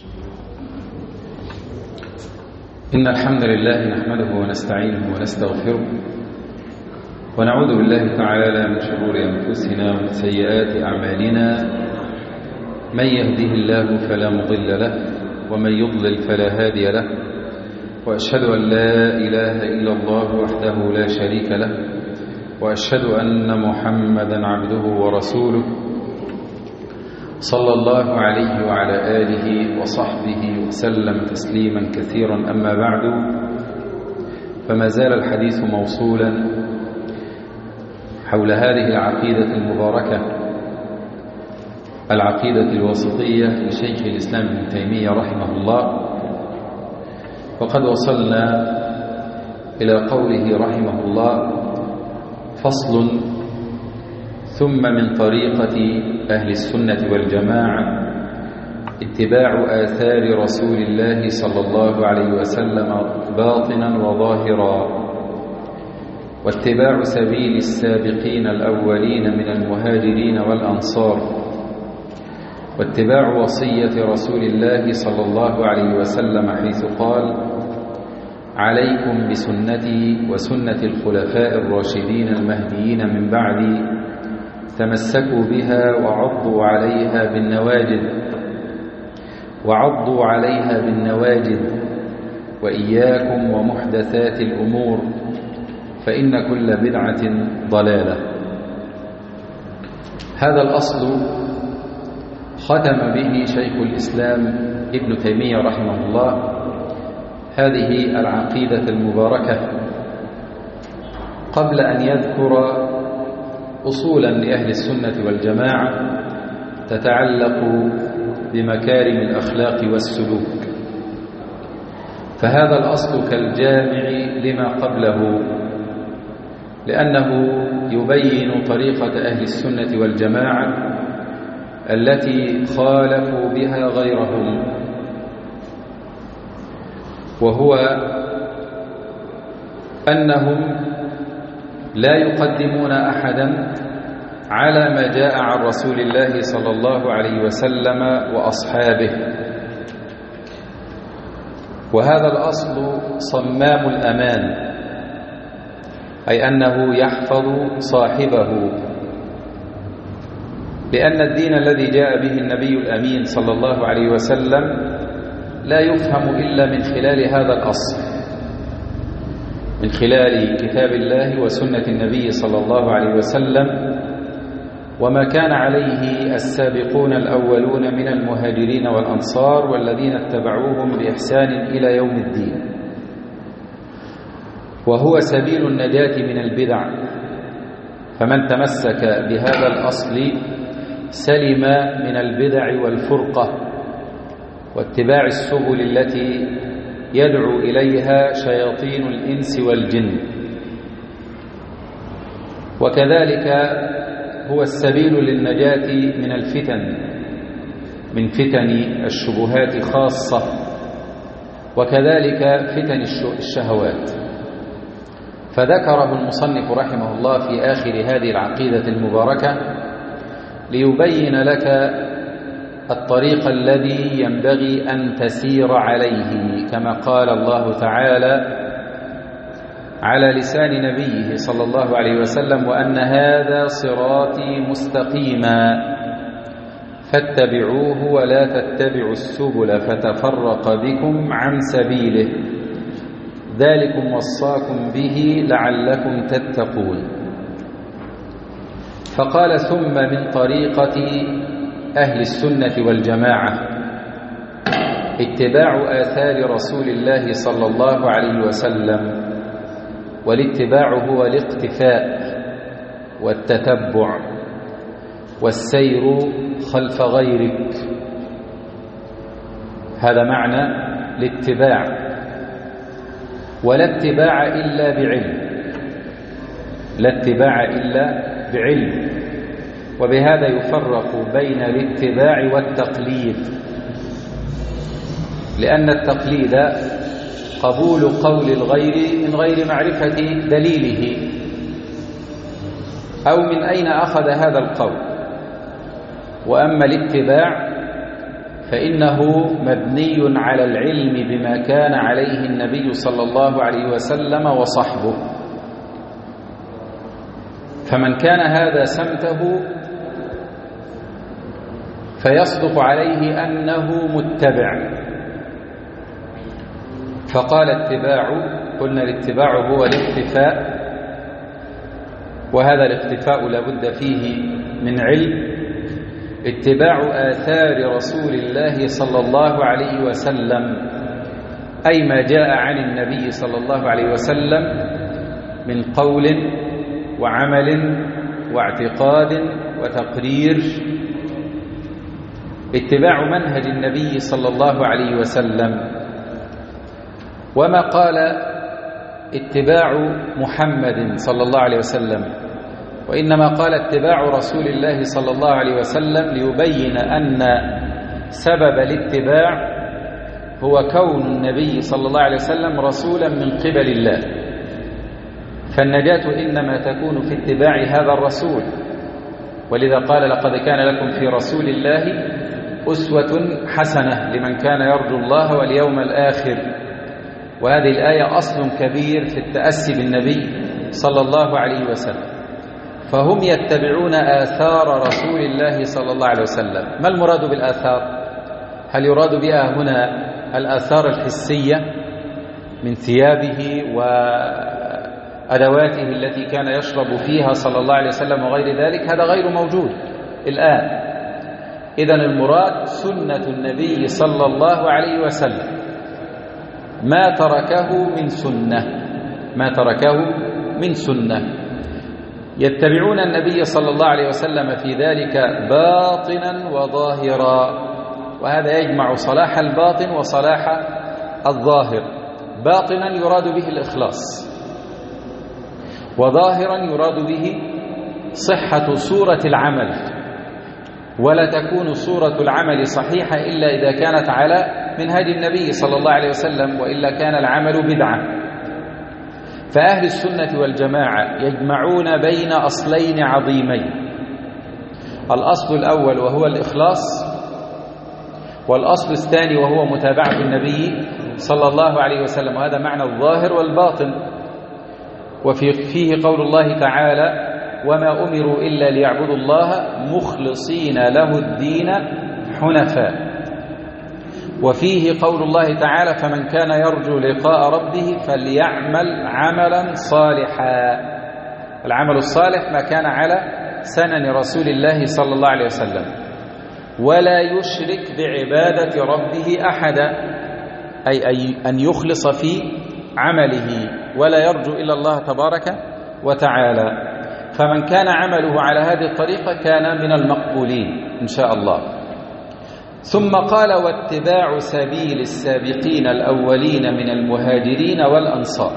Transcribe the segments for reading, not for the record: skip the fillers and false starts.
إن الحمد لله نحمده ونستعينه ونستغفره ونعوذ بالله تعالى من شرور أنفسنا ومن سيئات أعمالنا. من يهده الله فلا مضل له ومن يضلل فلا هادي له، وأشهد أن لا إله إلا الله وحده لا شريك له، وأشهد أن محمدا عبده ورسوله صلى الله عليه وعلى آله وصحبه وسلم تسليما كثيرا. أما بعد، فما زال الحديث موصولا حول هذه العقيدة المباركة، العقيدة الوسطية لشيخ الإسلام ابن تيمية رحمه الله. وقد وصلنا إلى قوله رحمه الله: فصل: ثم من طريقة أهل السنة والجماعة اتباع آثار رسول الله صلى الله عليه وسلم باطنا وظاهرا، واتباع سبيل السابقين الأولين من المهاجرين والأنصار، واتباع وصية رسول الله صلى الله عليه وسلم حيث قال: عليكم بسنتي وسنة الخلفاء الراشدين المهديين من بعدي، تمسكوا بها وعضوا عليها بالنواجذ، وإياكم ومحدثات الأمور، فإن كل بدعة ضلالة. هذا الأصل ختم به شيخ الإسلام ابن تيمية رحمه الله هذه العقيدة المباركة، قبل أن يذكر أصولا لأهل السنة والجماعة تتعلق بمكارم الأخلاق والسلوك. فهذا الأصل كالجامع لما قبله، لأنه يبين طريقة أهل السنة والجماعة التي خالفوا بها غيرهم، وهو أنهم لا يقدمون أحدا على ما جاء عن رسول الله صلى الله عليه وسلم وأصحابه. وهذا الأصل صمام الأمان، أي أنه يحفظ صاحبه، لأن الدين الذي جاء به النبي الأمين صلى الله عليه وسلم لا يفهم إلا من خلال هذا الأصل، من خلال كتاب الله وسنة النبي صلى الله عليه وسلم، وما كان عليه السابقون الأولون من المهاجرين والأنصار والذين اتبعوهم بإحسان إلى يوم الدين. وهو سبيل النجاة من البدع، فمن تمسك بهذا الأصل سلم من البدع والفرقة واتباع السبل التي يدعو إليها شياطين الإنس والجن. وكذلك هو السبيل للنجاة من الفتن، من فتن الشبهات خاصة، وكذلك فتن الشهوات. فذكره المصنف رحمه الله في آخر هذه العقيدة المباركة ليبين لك الطريق الذي ينبغي أن تسير عليه، كما قال الله تعالى على لسان نبيه صلى الله عليه وسلم: وأن هذا صراطي مستقيما فاتبعوه ولا تتبعوا السبل فتفرق بكم عن سبيله، ذلكم وصاكم به لعلكم تتقون. فقال: ثم من طريقة أهل السنة والجماعة اتباع آثار رسول الله صلى الله عليه وسلم. والاتباع هو الاقتفاء والتتبع والسير خلف غيرك، هذا معنى الاتباع. ولا اتباع إلا بعلم، لا اتباع إلا بعلم. وبهذا يفرق بين الاتباع والتقليد، لأن التقليد قبول قول الغير من غير معرفة دليله أو من أين أخذ هذا القول. وأما الاتباع فإنه مبني على العلم بما كان عليه النبي صلى الله عليه وسلم وصحبه. فمن كان هذا سمته فيصدق عليه أنه متبع. فقال اتباع، قلنا الاتباع هو الاقتفاء، وهذا الاقتفاء لابد فيه من علم. اتباع آثار رسول الله صلى الله عليه وسلم، أي ما جاء عن النبي صلى الله عليه وسلم من قول وعمل واعتقاد وتقرير. اتباع منهج النبي صلى الله عليه وسلم. وما قال اتباع محمد صلى الله عليه وسلم، وإنما قال اتباع رسول الله صلى الله عليه وسلم ليبين أن سبب الاتباع هو كون النبي صلى الله عليه وسلم رسولا من قبل الله، فالنجاة إنما تكون في اتباع هذا الرسول. ولذا قال لقد كان لكم في رسول الله أسوة حسنة لمن كان يرجو الله واليوم الآخر. وهذه الآية أصل كبير في التأسي بالنبي صلى الله عليه وسلم. فهم يتبعون آثار رسول الله صلى الله عليه وسلم. ما المراد بالآثار؟ هل يراد بها هنا الآثار الحسية من ثيابه وأدواته التي كان يشرب فيها صلى الله عليه وسلم وغير ذلك؟ هذا غير موجود الآن. إذن المراد سنة النبي صلى الله عليه وسلم، ما تركه من سنة، ما تركه من سنة. يتبعون النبي صلى الله عليه وسلم في ذلك باطنا وظاهرا، وهذا يجمع صلاح الباطن وصلاح الظاهر. باطنا يراد به الإخلاص، وظاهرا يراد به صحة صورة العمل، ولا تكون صورة العمل صحيحة إلا إذا كانت على منهج النبي صلى الله عليه وسلم، وإلا كان العمل بدعة. فأهل السنة والجماعة يجمعون بين أصلين عظيمين: الأصل الأول وهو الإخلاص، والأصل الثاني وهو متابعة النبي صلى الله عليه وسلم. وهذا معنى الظاهر والباطن. وفيه قول الله تعالى: وما أمروا إلا ليعبدوا الله مخلصين له الدين حنفاء. وفيه قول الله تعالى: فمن كان يرجو لقاء ربه فليعمل عملا صالحا. العمل الصالح ما كان على سنن رسول الله صلى الله عليه وسلم، ولا يشرك بعبادة ربه أحدا، أي أن يخلص في عمله ولا يرجو إلا الله تبارك وتعالى. فمن كان عمله على هذه الطريقة كان من المقبولين إن شاء الله. ثم قال: واتباع سبيل السابقين الأولين من المهاجرين والأنصار.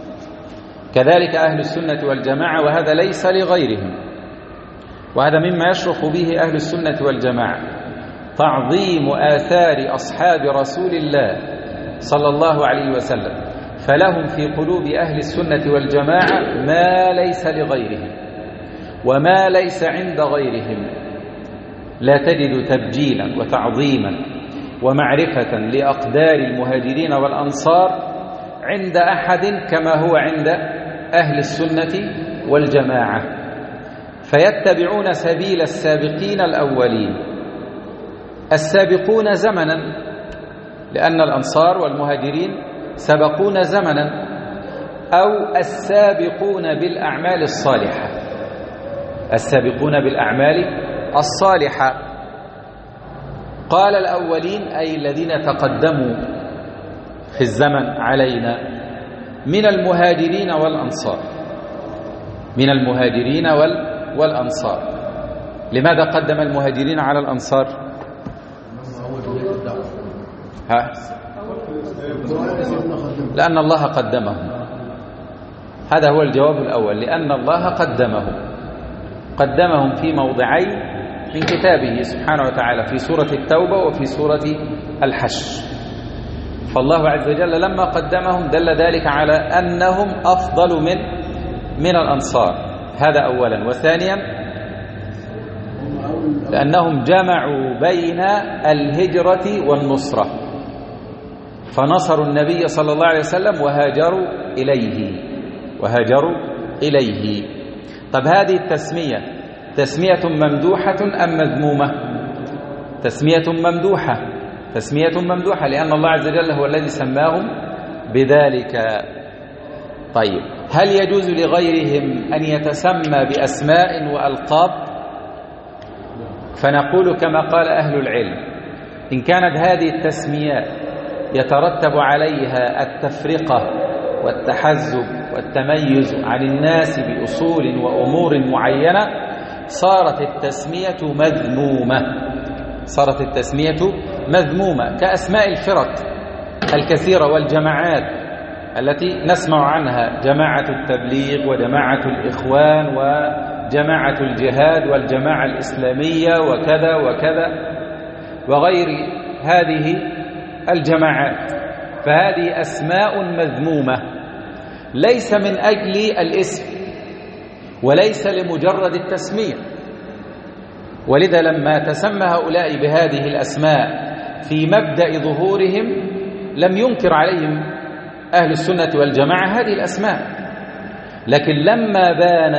كذلك أهل السنة والجماعة، وهذا ليس لغيرهم، وهذا مما يشرف به أهل السنة والجماعة: تعظيم آثار أصحاب رسول الله صلى الله عليه وسلم. فلهم في قلوب أهل السنة والجماعة ما ليس لغيرهم وما ليس عند غيرهم. لا تجد تبجيلا وتعظيما ومعرفة لأقدار المهاجرين والأنصار عند أحد كما هو عند أهل السنة والجماعة. فيتبعون سبيل السابقين الأولين. السابقون زمنا، لأن الأنصار والمهاجرين سبقون زمنا، أو السابقون بالأعمال الصالحة. السابقون بالأعمال الصالحة. قال الأولين أي الذين تقدموا في الزمن علينا من المهاجرين والأنصار. من المهاجرين والأنصار. لماذا قدم المهاجرين على الأنصار؟ لأن الله قدمهم. هذا هو الجواب الأول، لأن الله قدمهم في موضعين من كتابه سبحانه وتعالى، في سورة التوبة وفي سورة الحشر. فالله عز وجل لما قدمهم دل ذلك على أنهم أفضل من الأنصار. هذا أولا. وثانيا لأنهم جمعوا بين الهجرة والنصرة، فنصروا النبي صلى الله عليه وسلم وهاجروا إليه. طب هذه التسمية تسمية ممدوحة أم مذمومة؟ تسمية ممدوحة، لأن الله عز وجل هو الذي سماهم بذلك. طيب، هل يجوز لغيرهم أن يتسمى بأسماء وألقاب؟ فنقول كما قال أهل العلم: إن كانت هذه التسميات يترتب عليها التفرقة والتحزب والتميز عن الناس بأصول وأمور معينة صارت التسمية مذمومة، كأسماء الفرق الكثيرة والجماعات التي نسمع عنها: جماعة التبليغ وجماعة الإخوان وجماعة الجهاد والجماعة الإسلامية وكذا وكذا وغير هذه الجماعات. فهذه أسماء مذمومة ليس من أجل الاسم وليس لمجرد التسمية. ولذا لما تسمى هؤلاء بهذه الأسماء في مبدأ ظهورهم لم ينكر عليهم أهل السنة والجماعة هذه الأسماء، لكن لما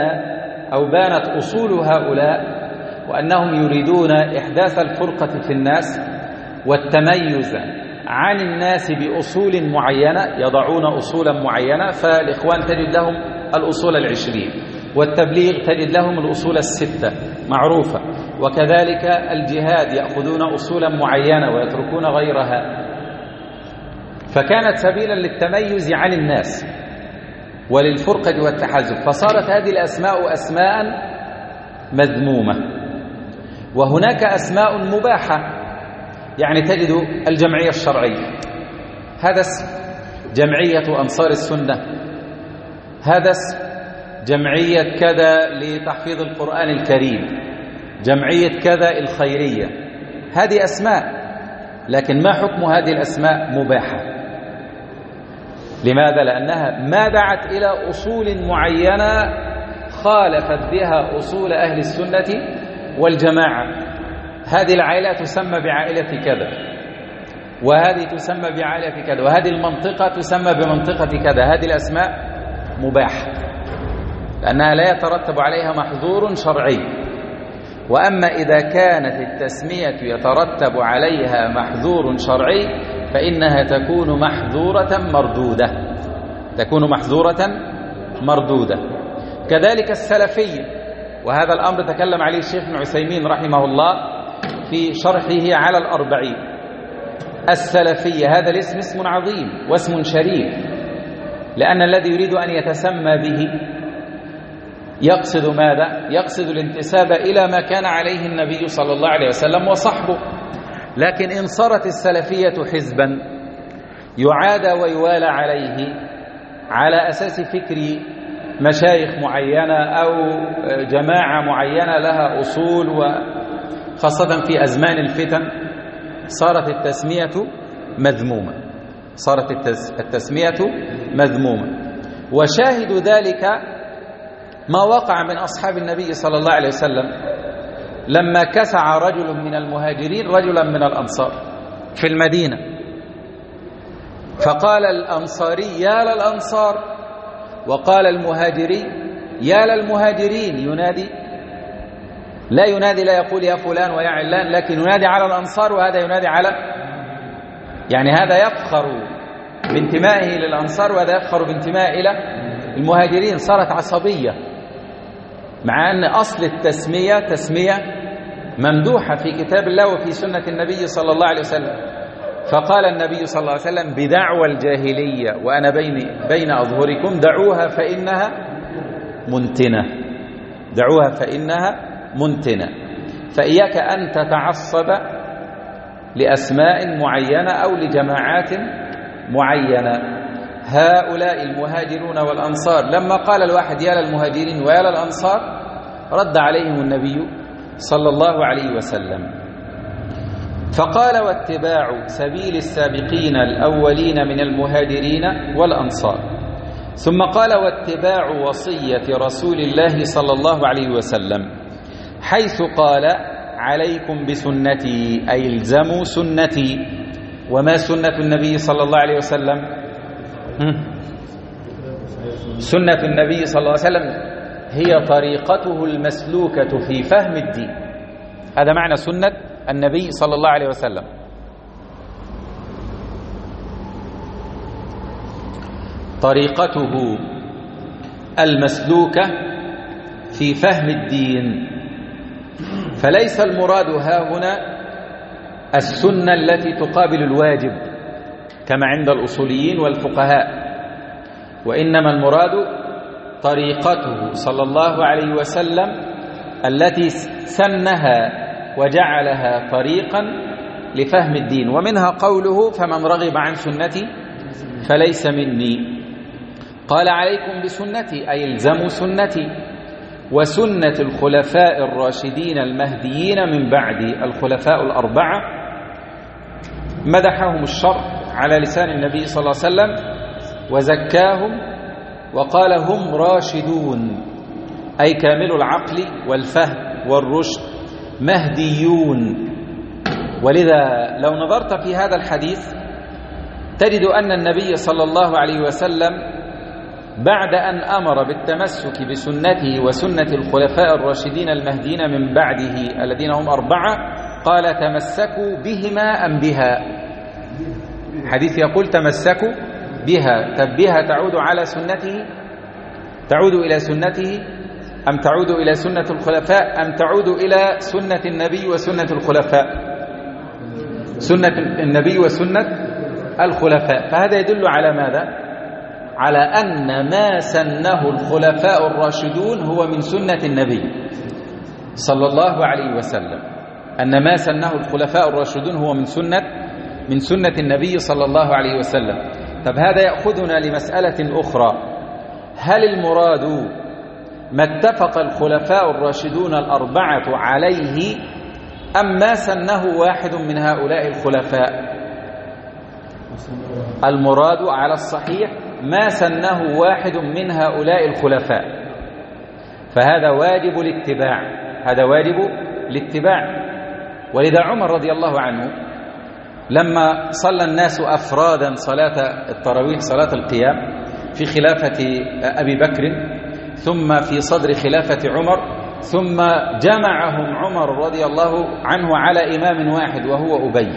بانت أصول هؤلاء وأنهم يريدون إحداث الفرقة في الناس والتميز عن الناس بأصول معينة، يضعون أصولا معينة، فالإخوان تجد لهم الأصول 20، والتبليغ تجد لهم الأصول 6 معروفة، وكذلك الجهاد يأخذون أصولا معينة ويتركون غيرها. فكانت سبيلا للتميز عن الناس وللفرقة والتحزب، فصارت هذه الأسماء أسماء مذمومة. وهناك أسماء مباحة، يعني تجد الجمعية الشرعية، هذا اسم جمعية أنصار السنة، هذا اسم جمعية كذا لتحفيظ القرآن الكريم، جمعية كذا الخيرية، هذه أسماء، لكن ما حكم هذه الأسماء؟ مباحة. لماذا؟ لأنها ما دعت إلى أصول معينة خالفت بها أصول أهل السنة والجماعة. هذه العائلة تسمى بعائلة كذا، وهذه تسمى بعائلة كذا، وهذه المنطقة تسمى بمنطقة كذا. هذه الأسماء مباحة لأنها لا يترتب عليها محظور شرعي. وأما إذا كانت التسمية يترتب عليها محظور شرعي فإنها تكون محظورة مردودة. كذلك السلفية، وهذا الأمر تكلم عليه الشيخ ابن عثيمين رحمه الله في شرحه على الأربعين. السلفية هذا الاسم اسم عظيم واسم شريف، لأن الذي يريد أن يتسمى به يقصد ماذا؟ يقصد الانتساب إلى ما كان عليه النبي صلى الله عليه وسلم وصحبه. لكن إن صارت السلفية حزبا يعادى ويوالى عليه على أساس فكر مشايخ معينة أو جماعة معينة لها أصول، وخاصة في أزمان الفتن، صارت التسمية مذمومة. وشاهد ذلك ما وقع من أصحاب النبي صلى الله عليه وسلم لما كسع رجل من المهاجرين رجلا من الأنصار في المدينة، فقال الأنصاري: يا للأنصار، وقال المهاجري: يا للمهاجرين. ينادي لا يقول يا فلان ويا علان، لكن ينادي على الأنصار، وهذا ينادي على، يعني هذا يفخر بانتمائه للأنصار وهذا يفخر بانتمائه إلى المهاجرين. صارت عصبية، مع أن أصل التسمية تسمية ممدوحة في كتاب الله وفي سنة النبي صلى الله عليه وسلم. فقال النبي صلى الله عليه وسلم: بدعوى الجاهلية وأنا بين أظهركم دعوها فإنها منتنة. فإياك أن تتعصب لأسماء معينة أو لجماعات معينة. هؤلاء المهاجرون والأنصار لما قال الواحد يا للمهاجرين ويا للأنصار رد عليهم النبي صلى الله عليه وسلم فقال: واتباع سبيل السابقين الأولين من المهاجرين والأنصار. ثم قال: واتباع وصية رسول الله صلى الله عليه وسلم، حيث قال: عليكم بسنتي أي الزموا سنتي. وما سنة النبي صلى الله عليه وسلم؟ سنة النبي صلى الله عليه وسلم هي طريقته المسلوكة في فهم الدين. هذا معنى سنة النبي صلى الله عليه وسلم. طريقته المسلوكة في فهم الدين. فليس المراد ها هنا السنة التي تقابل الواجب كما عند الأصوليين والفقهاء، وإنما المراد طريقته صلى الله عليه وسلم التي سنها وجعلها طريقا لفهم الدين. ومنها قوله فمن رغب عن سنتي فليس مني. قال عليكم بسنتي أي الزموا سنتي وسنة الخلفاء الراشدين المهديين من بعدي. الخلفاء الأربعة مدحهم الشرع على لسان النبي صلى الله عليه وسلم وزكاهم وقال هم راشدون أي كامل العقل والفهم والرشد مهديون. ولذا لو نظرت في هذا الحديث تجد أن النبي صلى الله عليه وسلم بعد أن أمر بالتمسك بسنته وسنة الخلفاء الراشدين المهديين من بعده الذين هم أربعة قال تمسكوا بهما أم بها. حديث يقول تمسكوا بها. طب بها تعود على سنته، تعود إلى سنته أم تعود إلى سنة الخلفاء أم تعود إلى سنة النبي وسنة الخلفاء؟ سنة النبي وسنة الخلفاء. فهذا يدل على ماذا؟ على أن ما سنه الخلفاء الراشدون هو من سنة النبي صلى الله عليه وسلم. أن ما سنه الخلفاء الراشدون هو من سنة النبي صلى الله عليه وسلم. طب هذا يأخذنا لمسألة أخرى. هل المراد ما اتفق الخلفاء الراشدون الأربعة عليه أم ما سنه واحد من هؤلاء الخلفاء؟ المراد على الصحيح ما سنه واحد من هؤلاء الخلفاء، فهذا واجب الاتباع. هذا واجب الاتباع. ولذا عمر رضي الله عنه لما صلى الناس أفرادا صلاة التراويح صلاة القيام في خلافة أبي بكر ثم في صدر خلافة عمر ثم جمعهم عمر رضي الله عنه على إمام واحد وهو أبي.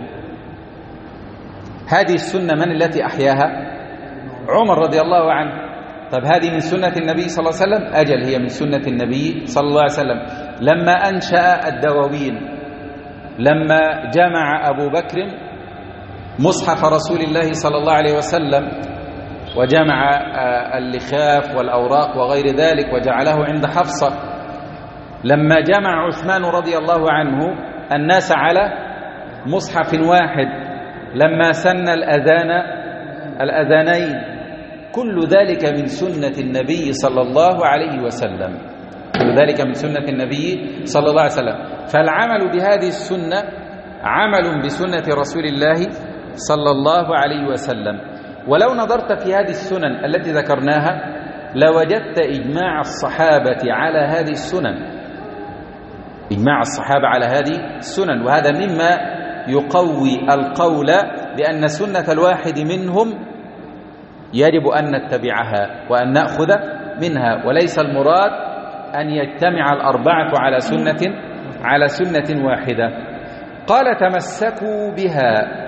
هذه السنة من التي أحياها؟ عمر رضي الله عنه. طب هذه من سنة النبي صلى الله عليه وسلم؟ أجل هي من سنة النبي صلى الله عليه وسلم. لما أنشأ الدواوين، لما جمع أبو بكر مصحف رسول الله صلى الله عليه وسلم وجمع اللخاف والأوراق وغير ذلك وجعله عند حفصة، لما جمع عثمان رضي الله عنه الناس على مصحف واحد، لما سن الأذانين، كل ذلك من سنة النبي صلى الله عليه وسلم. كل ذلك من سنة النبي صلى الله عليه وسلم. فالعمل بهذه السنة عمل بسنة رسول الله صلى الله عليه وسلم. ولو نظرت في هذه السنن التي ذكرناها لوجدت إجماع الصحابة على هذه السنن، إجماع الصحابة على هذه السنن. وهذا مما يقوي القول بأن سنة الواحد منهم يجب أن نتبعها وأن نأخذ منها، وليس المراد أن يجتمع الأربعة على سنة واحدة. قال تمسكوا بها.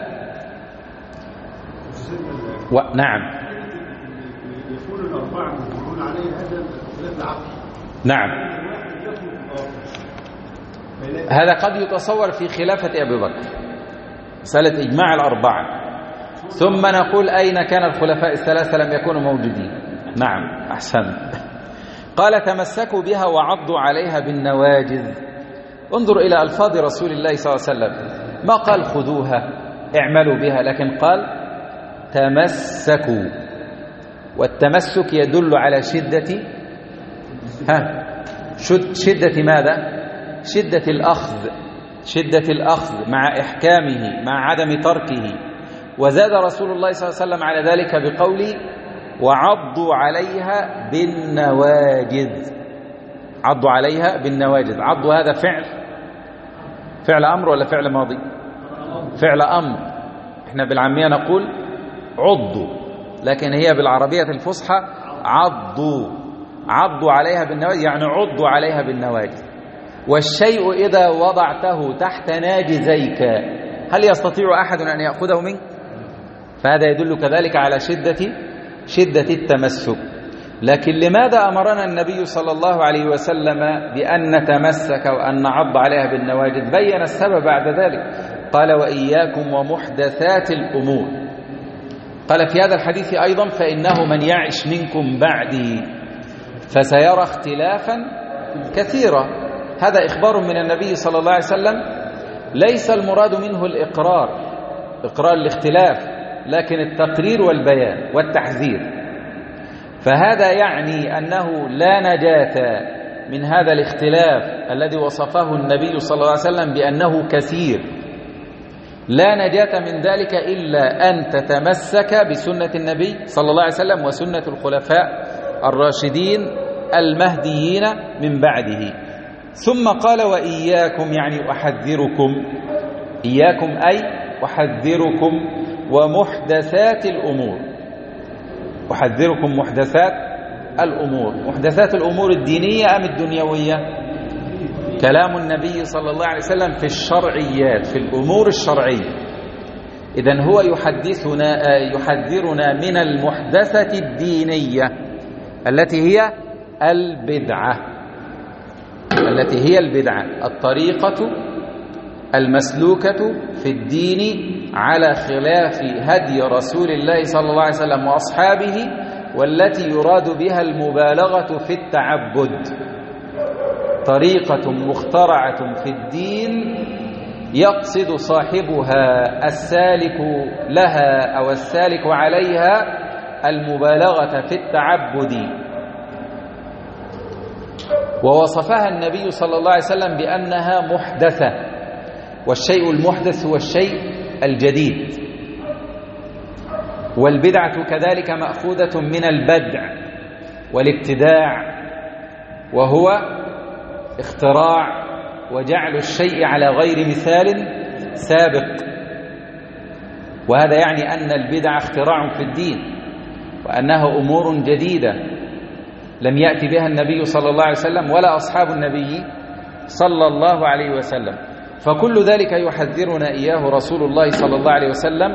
نعم يقول الأربعة يقولون عليه هذا اختلاف العقل. نعم هذا قد يتصور في خلافة أبي بكر مسألة إجماع الأربعة، ثم نقول أين كان الخلفاء الثلاثة لم يكونوا موجودين. نعم أحسنت. قال تمسكوا بها وعضوا عليها بالنواجذ. انظر إلى ألفاظ رسول الله صلى الله عليه وسلم، ما قال خذوها اعملوا بها، لكن قال تمسكوا. والتمسك يدل على شدة ماذا؟ شدة الأخذ مع إحكامه مع عدم تركه. وزاد رسول الله صلى الله عليه وسلم على ذلك بقوله وعضوا عليها بالنواجذ. عضوا عليها بالنواجذ. عضوا هذا فعل فعل أمر ولا فعل ماضي؟ فعل أمر. احنا بالعامية نقول عضوا، لكن هي بالعربية الفصحى عضوا عليها بالنواجذ، يعني عضوا عليها بالنواجذ. والشيء إذا وضعته تحت ناجزيك هل يستطيع أحد أن يأخذه منك؟ فهذا يدل كذلك على شدة التمسك. لكن لماذا أمرنا النبي صلى الله عليه وسلم بأن نتمسك وأن نعض عليها بالنواجذ؟ بين السبب بعد ذلك، قال وإياكم ومحدثات الأمور. قال في هذا الحديث أيضا فإنه من يعش منكم بعدي فسيرى اختلافا كثيرا. هذا إخبار من النبي صلى الله عليه وسلم، ليس المراد منه إقرار الاختلاف، لكن التقرير والبيان والتحذير. فهذا يعني أنه لا نجاة من هذا الاختلاف الذي وصفه النبي صلى الله عليه وسلم بأنه كثير. لا نجاة من ذلك إلا أن تتمسك بسنة النبي صلى الله عليه وسلم وسنة الخلفاء الراشدين المهديين من بعده. ثم قال وإياكم، يعني أحذركم، إياكم أي أحذركم ومحدثات الأمور. أحذركم محدثات الأمور. محدثات الأمور الدينية أم الدنيوية؟ كلام النبي صلى الله عليه وسلم في الشرعيات، في الأمور الشرعية. إذن هو يحذرنا من المحدثة الدينية التي هي البدعة، الطريقة المسلوكة في الدين على خلاف هدي رسول الله صلى الله عليه وسلم وأصحابه، والتي يراد بها المبالغة في التعبد. طريقة مخترعة في الدين يقصد صاحبها السالك لها أو السالك عليها المبالغة في التعبد. ووصفها النبي صلى الله عليه وسلم بأنها محدثة، والشيء المحدث هو الشيء الجديد. والبدعة كذلك مأخوذة من البدع والابتداع، وهو اختراع وجعل الشيء على غير مثال سابق. وهذا يعني أن البدع اختراع في الدين، وأنها أمور جديدة لم يأتي بها النبي صلى الله عليه وسلم ولا أصحاب النبي صلى الله عليه وسلم. فكل ذلك يحذرنا إياه رسول الله صلى الله عليه وسلم.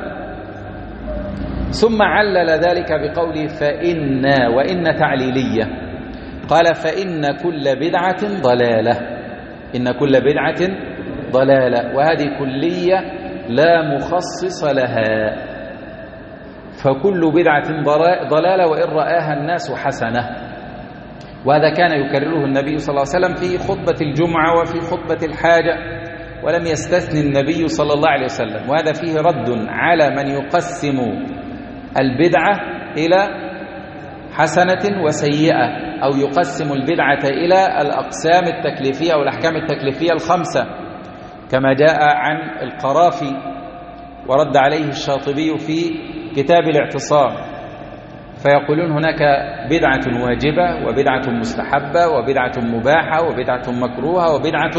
ثم علل ذلك بقوله وإن تعليلية، قال فإن كل بدعة ضلالة، إن كل بدعة ضلالة، وهذه كلية لا مخصص لها. فكل بدعة ضلالة وإن رآها الناس حسنة. وهذا كان يكرره النبي صلى الله عليه وسلم في خطبة الجمعة وفي خطبة الحاجة، ولم يستثني النبي صلى الله عليه وسلم. وهذا فيه رد على من يقسم البدعة إلى حسنة وسيئة، أو يقسم البدعة إلى الأقسام التكليفية أو الأحكام التكليفية الخمسة، كما جاء عن القرافي ورد عليه الشاطبي في كتاب الاعتصام. فيقولون هناك بدعة واجبة وبدعة مستحبة وبدعة مباحة وبدعة مكروهة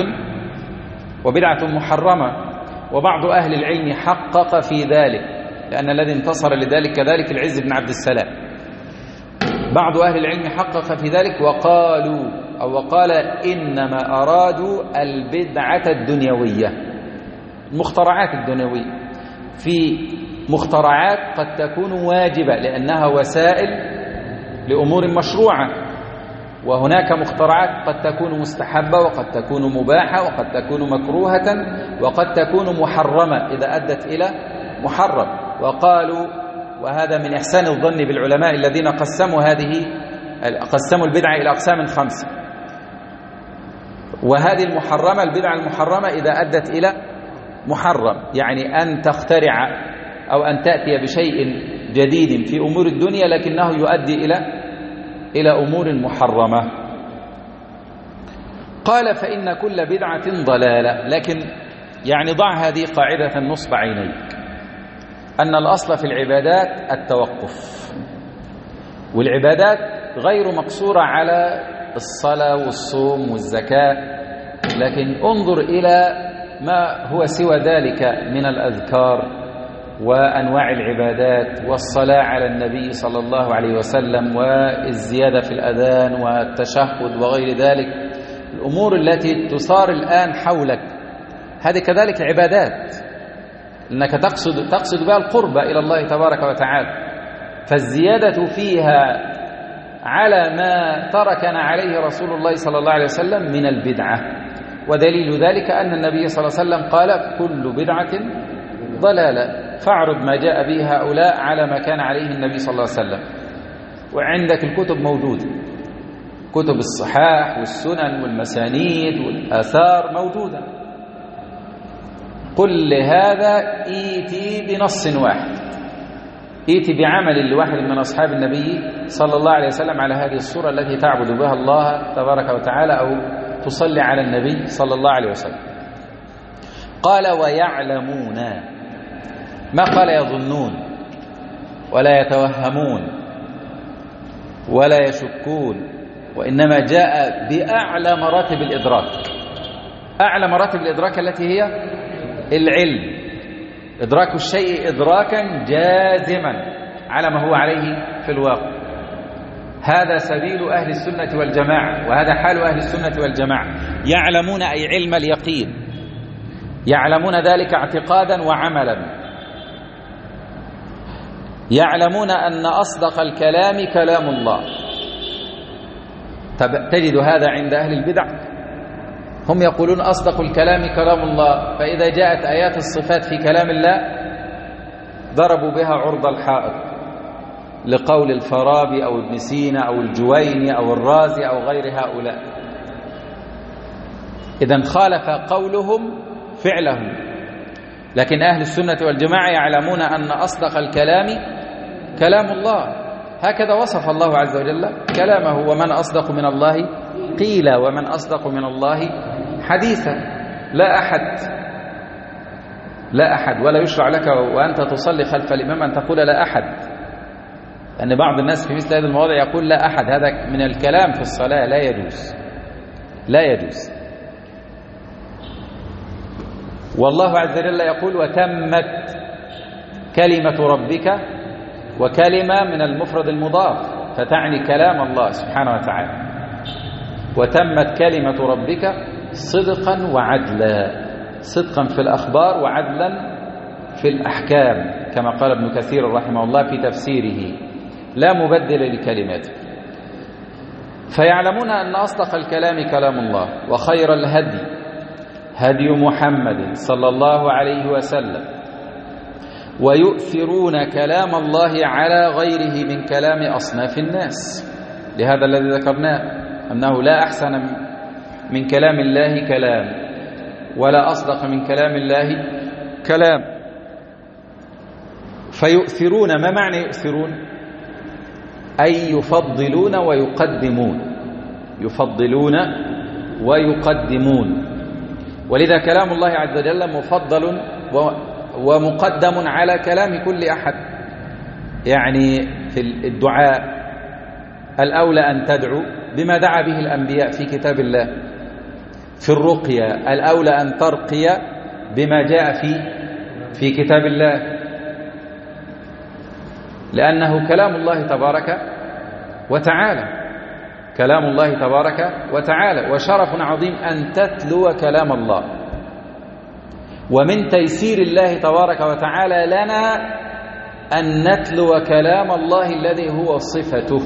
وبدعة محرمة. وبعض أهل العلم حقق في ذلك، لأن الذي انتصر لذلك كذلك العز بن عبد السلام. بعض أهل العلم حقق في ذلك وقال إنما أرادوا البدعة الدنيوية، المخترعات الدنيوية. في مخترعات قد تكون واجبة لأنها وسائل لأمور مشروعة، وهناك مخترعات قد تكون مستحبة وقد تكون مباحة وقد تكون مكروهة وقد تكون محرمة إذا أدت إلى محرم. وقالوا، وهذا من إحسان الظن بالعلماء الذين قسموا البدعة إلى أقسام 5. وهذه المحرمة، البدعة المحرمة إذا أدت إلى محرم، يعني أن تخترع أو أن تأتي بشيء جديد في أمور الدنيا لكنه يؤدي إلى أمور محرمة. قال فإن كل بدعة ضلالة. لكن يعني ضع هذه قاعدة نصب عينيك، أن الأصل في العبادات التوقف، والعبادات غير مقصورة على الصلاة والصوم والزكاة، لكن انظر إلى ما هو سوى ذلك من الأذكار وأنواع العبادات والصلاة على النبي صلى الله عليه وسلم والزيادة في الأذان والتشهد وغير ذلك، الأمور التي تصار الآن حولك هذه كذلك عبادات، إنك تقصد بها القرب إلى الله تبارك وتعالى، فالزيادة فيها على ما تركنا عليه رسول الله صلى الله عليه وسلم من البدعة. ودليل ذلك أن النبي صلى الله عليه وسلم قال كل بدعة ضلالة، فاعرض ما جاء به هؤلاء على ما كان عليه النبي صلى الله عليه وسلم. وعندك الكتب موجودة، كتب الصحاح والسنن والمسانيد والآثار موجودة، قل هذا إيتي بنص واحد، إيتي بعمل لواحد من أصحاب النبي صلى الله عليه وسلم على هذه الصورة التي تعبد بها الله تبارك وتعالى أو تصلي على النبي صلى الله عليه وسلم. قال ويعلمون، ما قال يظنون ولا يتوهمون ولا يشكون، وإنما جاء بأعلى مراتب الإدراك، أعلى مراتب الإدراك التي هي العلم، إدراك الشيء إدراكا جازما على ما هو عليه في الواقع. هذا سبيل أهل السنة والجماعة، وهذا حال أهل السنة والجماعة، يعلمون أي علم اليقين، يعلمون ذلك اعتقادا وعملا، يعلمون أن أصدق الكلام كلام الله. تجد هذا عند أهل البدع، هم يقولون أصدق الكلام كلام الله، فإذا جاءت آيات الصفات في كلام الله ضربوا بها عرض الحائط لقول الفارابي أو ابن سينا أو الجويني أو الرازي أو غير هؤلاء. إذن خالف قولهم فعلهم. لكن أهل السنة والجماعة يعلمون أن أصدق الكلام كلام الله، هكذا وصف الله عز وجل كلامه، ومن أصدق من الله قيلا ومن أصدق من الله حديثا. لا أحد ولا يشرع لك وأنت تصلي خلف الإمام أن تقول لا أحد، لأن بعض الناس في مثل هذه المواضع يقول لا أحد، هذا من الكلام في الصلاة، لا يجوز، لا يجوز. والله عز وجل يقول وتمت كلمة ربك، وكلمة من المفرد المضاف فتعني كلام الله سبحانه وتعالى. وتمت كلمة ربك صدقا وعدلا، صدقا في الأخبار وعدلا في الأحكام، كما قال ابن كثير رحمه الله في تفسيره لا مبدل لكلماته. فيعلمون أن أصدق الكلام كلام الله، وخير الهدي هدي محمد صلى الله عليه وسلم، ويؤثرون كلام الله على غيره من كلام أصناف الناس، لهذا الذي ذكرناه أنه لا أحسن من كلام الله كلام، ولا أصدق من كلام الله كلام. فيؤثرون، ما معنى يؤثرون؟ أي يفضلون ويقدمون، يفضلون ويقدمون. ولذا كلام الله عز وجل مفضل ومقدم على كلام كل أحد. يعني في الدعاء الأولى أن تدعو بما دعا به الأنبياء في كتاب الله، في الرقية الأولى أن ترقي بما جاء في كتاب الله، لأنه كلام الله تبارك وتعالى، كلام الله تبارك وتعالى، وشرف عظيم أن تتلو كلام الله. ومن تيسير الله تبارك وتعالى لنا أن نتلو كلام الله الذي هو صفته.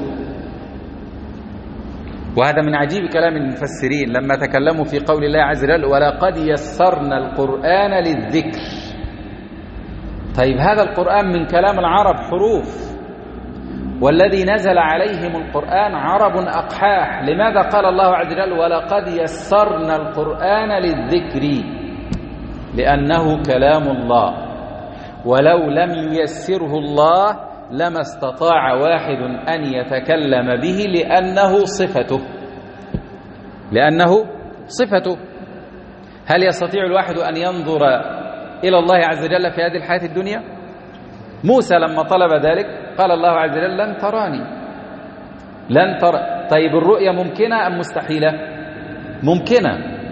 وهذا من عجيب كلام المفسرين لما تكلموا في قول الله عز وجل ولقد يسرنا القرآن للذكر. طيب هذا القرآن من كلام العرب حروف، والذي نزل عليهم القرآن عرب أقحاح. لماذا قال الله عز وجل ولقد يسرنا القرآن للذكر؟ لأنه كلام الله، ولو لم ييسره الله لما استطاع واحد أن يتكلم به، لأنه صفته، لأنه صفته. هل يستطيع الواحد أن ينظر إلى الله عز وجل في هذه الحياة الدنيا؟ موسى لما طلب ذلك قال الله عز وجل لن تراني، لن ترى. طيب الرؤية ممكنة أم مستحيلة؟ ممكنة.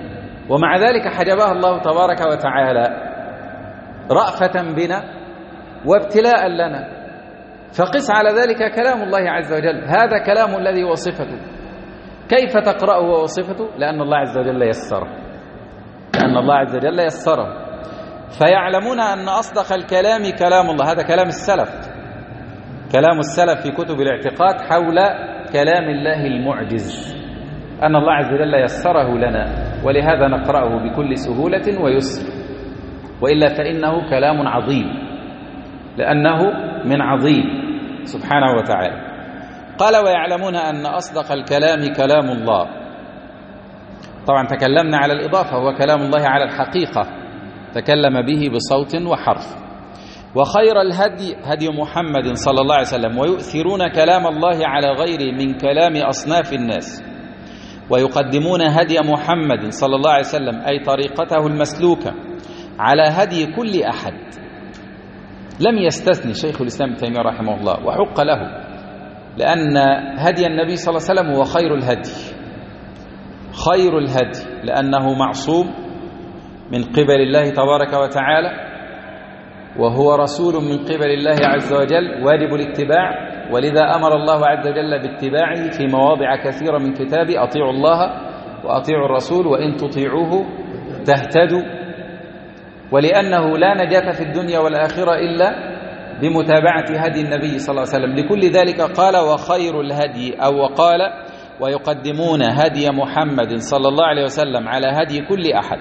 ومع ذلك حجبها الله تبارك وتعالى رأفة بنا وابتلاء لنا. فقس على ذلك كلام الله عز وجل، هذا كلام الذي وصفته، كيف تقرأه ووصفته؟ لأن الله عز وجل يسره، لأن الله عز وجل يسره. فيعلمون أن أصدق الكلام كلام الله، هذا كلام السلف، كلام السلف في كتب الاعتقاد حول كلام الله المعجز، أن الله عز وجل يسره لنا، ولهذا نقرأه بكل سهولة ويسر، وإلا فإنه كلام عظيم، لأنه من عظيم سبحانه وتعالى. قال ويعلمون أن أصدق الكلام كلام الله. طبعا تكلمنا على الإضافة، هو كلام الله على الحقيقة، تكلم به بصوت وحرف. وخير الهدي هدي محمد صلى الله عليه وسلم، ويؤثرون كلام الله على غيره من كلام أصناف الناس، ويقدمون هدي محمد صلى الله عليه وسلم أي طريقته المسلوكة على هدي كل أحد. لم يستثني شيخ الإسلام ابن تيمية رحمه الله، وحق له، لأن هدي النبي صلى الله عليه وسلم هو خير الهدي، خير الهدي، لأنه معصوم من قبل الله تبارك وتعالى، وهو رسول من قبل الله عز وجل واجب الاتباع، ولذا أمر الله عز وجل باتباعه في مواضع كثيرة من كتابه: أطيعوا الله وأطيعوا الرسول وإن تطيعوه تهتدوا. ولأنه لا نجاة في الدنيا والآخرة إلا بمتابعة هدي النبي صلى الله عليه وسلم. لكل ذلك قال وخير الهدي، أو وقال ويقدمون هدي محمد صلى الله عليه وسلم على هدي كل أحد.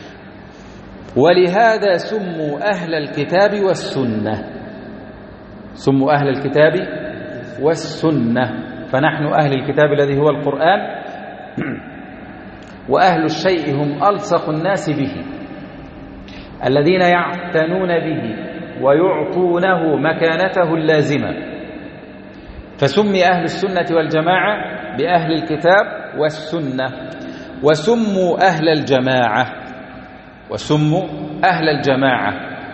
ولهذا سموا أهل الكتاب والسنة، سموا أهل الكتاب والسنة، فنحن أهل الكتاب الذي هو القرآن، وأهل الشيء هم ألصق الناس به، الذين يعتنون به ويعطونه مكانته اللازمة. فسمي أهل السنة والجماعة بأهل الكتاب والسنة. وسموا أهل الجماعة، وسموا أهل الجماعة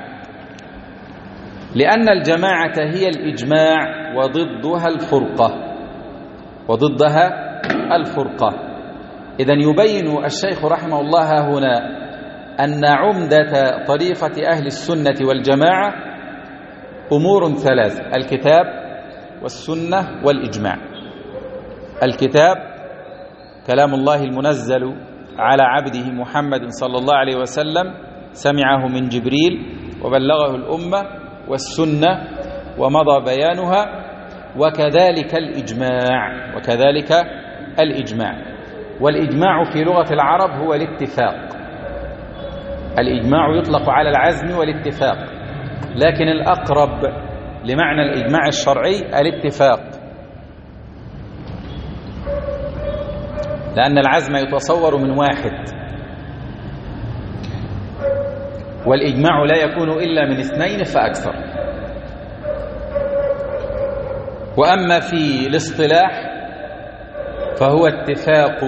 لأن الجماعة هي الإجماع وضدها الفرقة، وضدها الفرقة. إذن يبين الشيخ رحمه الله هنا أن عمدة طريقة أهل السنة والجماعة أمور ثلاث: الكتاب والسنة والإجماع. الكتاب كلام الله المنزل على عبده محمد صلى الله عليه وسلم، سمعه من جبريل وبلغه الأمة، والسنة ومضى بيانها، وكذلك الإجماع، وكذلك الإجماع. والإجماع في لغة العرب هو الاتفاق. الإجماع يطلق على العزم والاتفاق، لكن الأقرب لمعنى الإجماع الشرعي الاتفاق، لأن العزم يتصور من واحد، والإجماع لا يكون إلا من اثنين فأكثر. وأما في الاصطلاح فهو اتفاق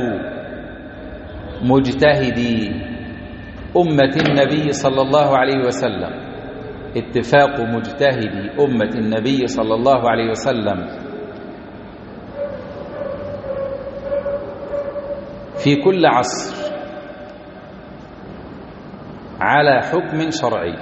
مجتهدي أمة النبي صلى الله عليه وسلم، اتفاق مجتهدي أمة النبي صلى الله عليه وسلم في كل عصر على حكم شرعي.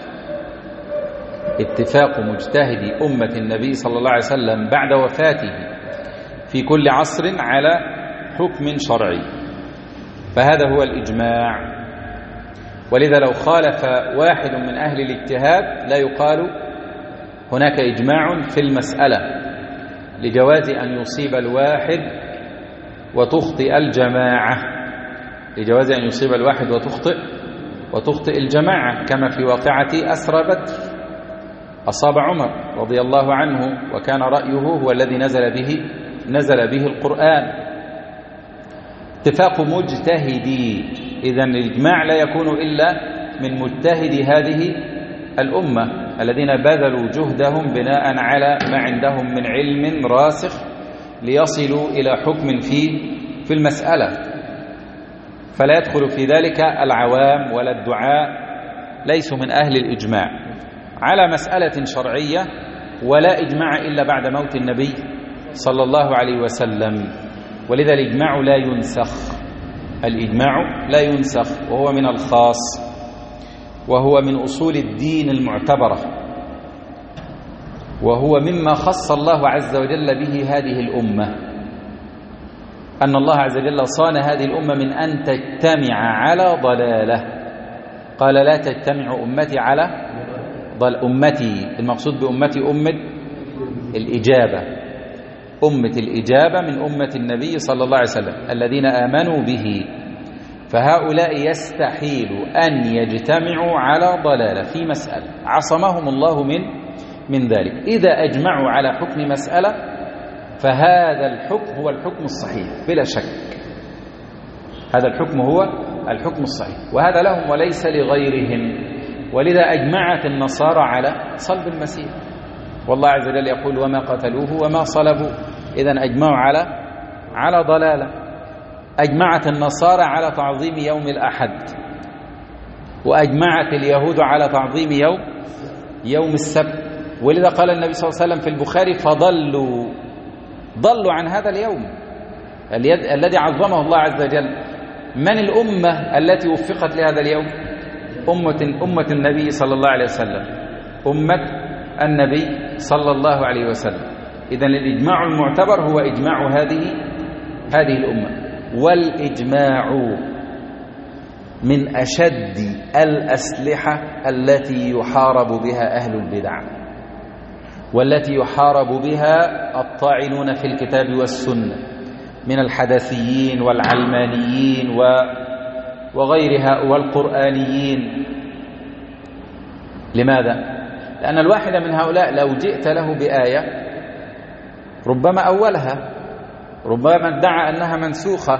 اتفاق مجتهدي أمة النبي صلى الله عليه وسلم بعد وفاته في كل عصر على حكم شرعي، فهذا هو الإجماع. ولذا لو خالف واحد من أهل الاجتهاد لا يقال هناك إجماع في المسألة، لجواز أن يصيب الواحد وتخطئ الجماعة، لجواز أن يصيب الواحد وتخطئ الجماعة، كما في واقعة أسرى بدر، أصاب عمر رضي الله عنه وكان رأيه هو الذي نزل به القرآن. اتفاق مجتهدي، إذن الإجماع لا يكون إلا من مجتهدي هذه الأمة الذين بذلوا جهدهم بناء على ما عندهم من علم راسخ ليصلوا إلى حكم في المسألة، فلا يدخل في ذلك العوام ولا الدعاء، ليسوا من أهل الإجماع على مسألة شرعية، ولا إجماع إلا بعد موت النبي صلى الله عليه وسلم. ولذا الإجماع لا ينسخ، الإجماع لا ينسخ، وهو من الخاص، وهو من أصول الدين المعتبرة، وهو مما خص الله عز وجل به هذه الأمة، أن الله عز وجل صان هذه الأمة من أن تجتمع على ضلالة. قال لا تجتمع أمتي على أمتي، المقصود بأمتي أمة الإجابة، أمة الإجابة من أمة النبي صلى الله عليه وسلم الذين آمنوا به، فهؤلاء يستحيل أن يجتمعوا على ضلالة في مسألة، عصمهم الله من ذلك. إذا أجمعوا على حكم مسألة فهذا الحكم هو الحكم الصحيح بلا شك، هذا الحكم هو الحكم الصحيح، وهذا لهم وليس لغيرهم. ولذا أجمعت النصارى على صلب المسيح، والله عز وجل يقول وما قتلوه وما صلبوه، إذن أجمعوا على ضلالة. أجمعت النصارى على تعظيم يوم الأحد، وأجمعت اليهود على تعظيم يوم السبت، ولذا قال النبي صلى الله عليه وسلم في البخاري ضلوا عن هذا اليوم الذي عظمه الله عز وجل. من الأمة التي وفقت لهذا اليوم؟ أمة النبي صلى الله عليه وسلم، أمة النبي صلى الله عليه وسلم. إذن الإجماع المعتبر هو إجماع هذه الأمة. والإجماع من أشد الأسلحة التي يحارب بها أهل البدع، والتي يحارب بها الطاعنون في الكتاب والسنة من الحدثيين والعلمانيين وغيرها والقرآنيين. لماذا؟ لأن الواحد من هؤلاء لو جئت له بآية ربما أولها، ربما ادعى أنها منسوخة،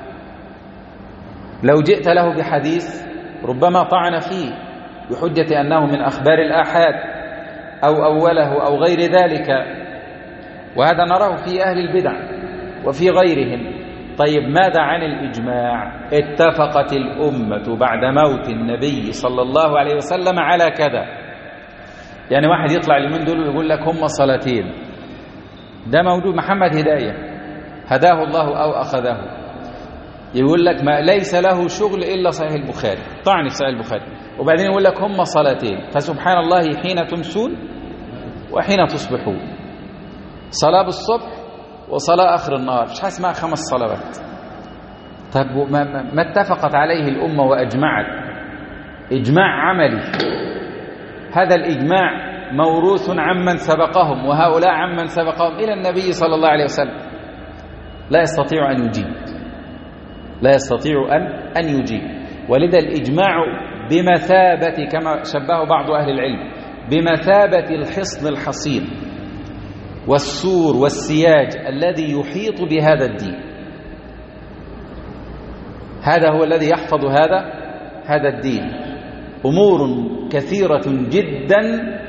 لو جئت له بحديث ربما طعن فيه بحجة أنه من أخبار الآحاد أو أوله أو غير ذلك، وهذا نراه في أهل البدع وفي غيرهم. طيب ماذا عن الإجماع؟ اتفقت الأمة بعد موت النبي صلى الله عليه وسلم على كذا. يعني واحد يطلع اليومين دول ويقول لك هم صلاتين، ده موجود، محمد هداية هداه الله أو أخذه، يقول لك ما ليس له شغل إلا صحيح البخاري، طعن في صحيح البخاري، وبعدين يقول لك هم صلاتين، فسبحان الله حين تمسون وحين تصبحون، صلاة بالصبح وصلاة آخر النهار، مش اسمها 5 صلوات. طيب ما اتفقت عليه الأمة وأجمعت إجماع عملي؟ هذا الإجماع موروث عمن سبقهم، وهؤلاء عمن سبقهم إلى النبي صلى الله عليه وسلم، لا يستطيع أن يجيب، لا يستطيع أن يجيب. ولذا الإجماع بمثابة، كما شبهه بعض أهل العلم، بمثابة الحصن الحصين والسور والسياج الذي يحيط بهذا الدين. هذا هو الذي يحفظ هذا الدين. أمور كثيرة جدا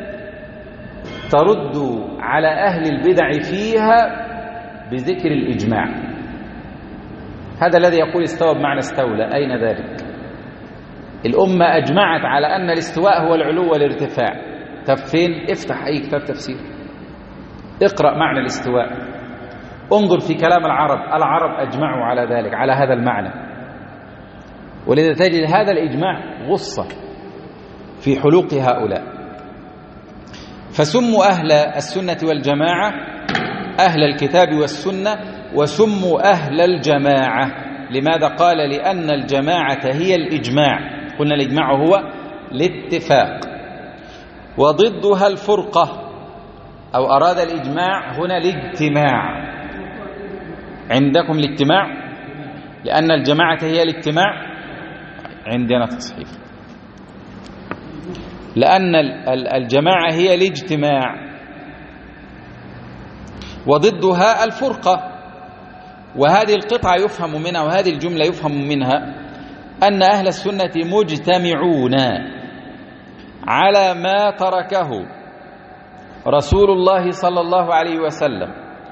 ترد على أهل البدع فيها بذكر الإجماع. هذا الذي يقول استوى بمعنى استولى، أين ذلك؟ الأمة أجمعت على أن الاستواء هو العلو والارتفاع. طب فين؟ افتح أي كتاب تفسير، اقرأ معنى الاستواء، انظر في كلام العرب أجمعوا على ذلك، على هذا المعنى. ولذا تجد هذا الإجماع غصة في حلوق هؤلاء. فسموا أهل السنة والجماعة أهل الكتاب والسنة، وسموا أهل الجماعة. لماذا؟ قال لأن الجماعة هي الإجماع، قلنا الإجماع هو الاتفاق، وضدها الفرقة، أو أراد الإجماع هنا الاجتماع. عندكم الاجتماع؟ لأن الجماعة هي الاجتماع، عندنا تصحيح، لأن الجماعة هي الاجتماع، وضدها الفرقة. وهذه القطعة يفهم منها، وهذه الجملة يفهم منها أن أهل السنة مجتمعون على ما تركه رسول الله صلى الله عليه وسلم،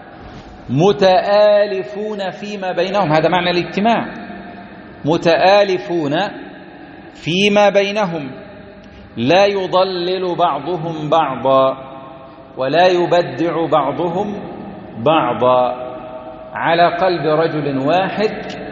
متآلفون فيما بينهم. هذا معنى الاجتماع، متآلفون فيما بينهم، لا يضلل بعضهم بعضا ولا يبدع بعضهم بعضا، على قلب رجل واحد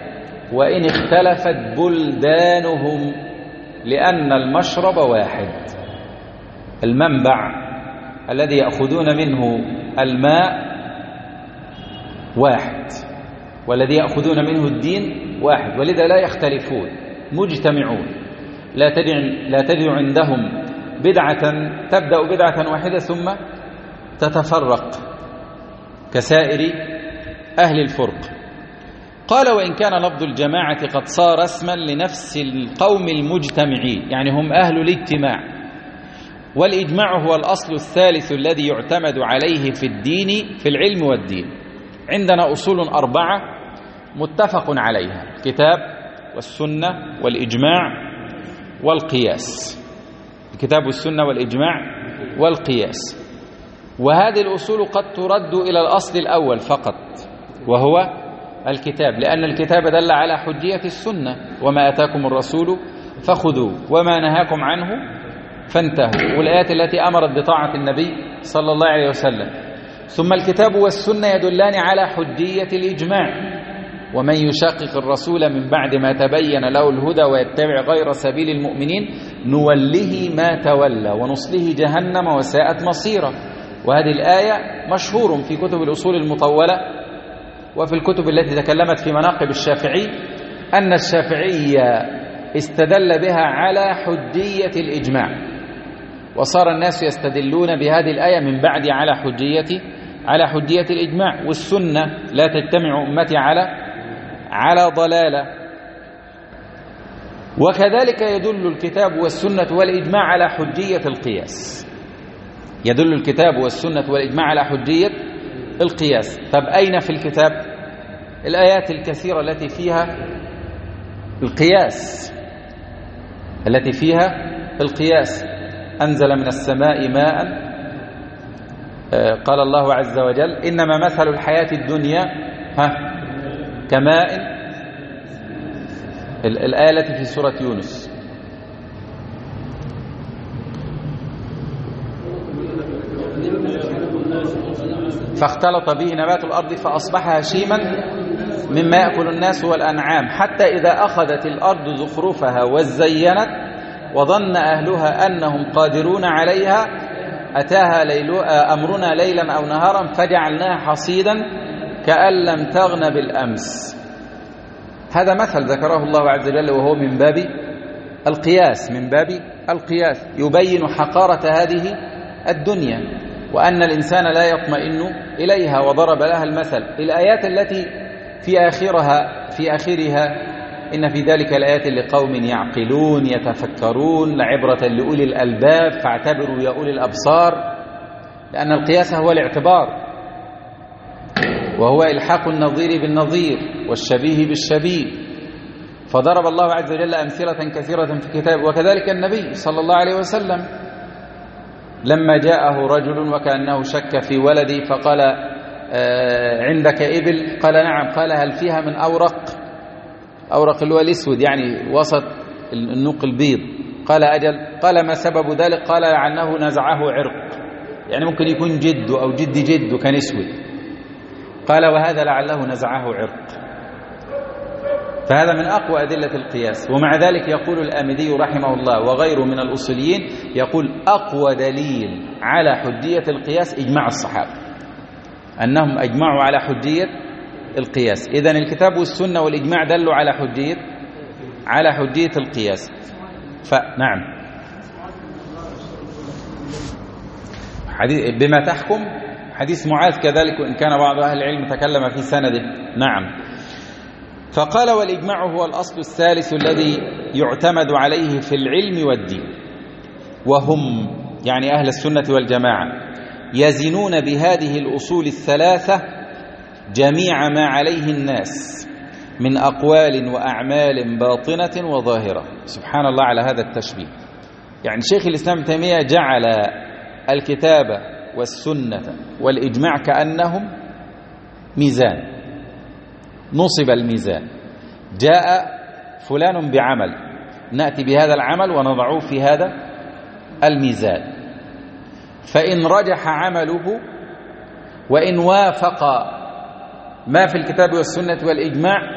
وإن اختلفت بلدانهم، لأن المشرب واحد. المنبع الذي يأخذون منه الماء واحد، والذي يأخذون منه الدين واحد، ولذا لا يختلفون، مجتمعون. لا تجد عندهم بدعة تبدأ بدعة واحدة ثم تتفرق كسائر أهل الفرق. قال: وإن كان لفظ الجماعة قد صار اسما لنفس القوم المجتمعين، يعني هم أهل الاجتماع. والإجماع هو الأصل الثالث الذي يعتمد عليه في الدين، في العلم والدين. عندنا أصول 4 متفق عليها: الكتاب والسنة والإجماع والقياس. الكتاب والسنة والإجماع والقياس. وهذه الأصول قد ترد إلى الأصل الأول فقط، وهو الكتاب، لأن الكتاب دل على حجية السنة: وما أتاكم الرسول فخذوه وما نهاكم عنه فانتهوا، والآيات التي أمرت بطاعة النبي صلى الله عليه وسلم. ثم الكتاب والسنة يدلان على حجية الإجماع: ومن يشاقق الرسول من بعد ما تبين له الهدى ويتبع غير سبيل المؤمنين نوله ما تولى ونصله جهنم وساءت مصيرا. وهذه الآية مشهور في كتب الأصول المطولة وفي الكتب التي تكلمت في مناقب الشافعي، أن الشافعي استدل بها على حجية الإجماع، وصار الناس يستدلون بهذه الآية من بعد على حجية الإجماع. والسنة: لا تجتمع أمتي على ضلالة. وكذلك يدل الكتاب والسنة والإجماع على حجية القياس. يدل الكتاب والسنة والإجماع على حجية القياس. طب أين في الكتاب؟ الآيات الكثيرة التي فيها القياس. أنزل من السماء ماء، قال الله عز وجل: إنما مثل الحياة الدنيا كماء. الآية التي في سورة يونس: فاختلط به نبات الأرض فأصبح هشيما مما يأكل الناس والأنعام حتى إذا أخذت الأرض زخرفها وزينت وظن أهلها أنهم قادرون عليها أتاها أمرنا ليلا أو نهارا فجعلناها حصيدا كأن لم تغن بالأمس. هذا مثل ذكره الله عز وجل، وهو من باب القياس، يبين حقارة هذه الدنيا وأن الإنسان لا يطمئن إليها، وضرب لها المثل. الآيات التي في آخرها: إن في ذلك الآيات لقوم يعقلون يتفكرون لعبرة لأولي الألباب فاعتبروا يا أولي الأبصار، لأن القياس هو الاعتبار، وهو إلحاق النظير بالنظير والشبيه بالشبيه. فضرب الله عز وجل أمثلة كثيرة في كتابه. وكذلك النبي صلى الله عليه وسلم لما جاءه رجل وكأنه شك في ولدي فقال: عندك إبل؟ قال: نعم. قال: هل فيها من أورق اللي هو الأسود، يعني وسط النوق البيض؟ قال: أجل. قال: ما سبب ذلك؟ قال: لعنه نزعه عرق، يعني ممكن يكون جده أو جده كان أسود. قال: وهذا لعله نزعه عرق. فهذا من أقوى أدلة القياس. ومع ذلك يقول الآمدي رحمه الله وغيره من الأصوليين، يقول: أقوى دليل على حجية القياس إجماع الصحابة، أنهم أجمعوا على حجية القياس. إذن الكتاب والسنة والإجماع دلوا على حجية القياس. فنعم، بما تحكم حديث معاذ كذلك، وإن كان بعض أهل العلم تكلم في سنده. نعم. فقال: والإجماع هو الأصل الثالث الذي يعتمد عليه في العلم والدين. وهم يعني أهل السنة والجماعة يزنون بهذه الأصول الثلاثة جميع ما عليه الناس من أقوال وأعمال باطنة وظاهرة. سبحان الله على هذا التشبيه. يعني شيخ الإسلام ابن تيمية جعل الكتاب والسنة والإجماع كأنهم ميزان، نصب الميزان، جاء فلان بعمل، نأتي بهذا العمل ونضعه في هذا الميزان، فإن رجح عمله وإن وافق ما في الكتاب والسنة والإجماع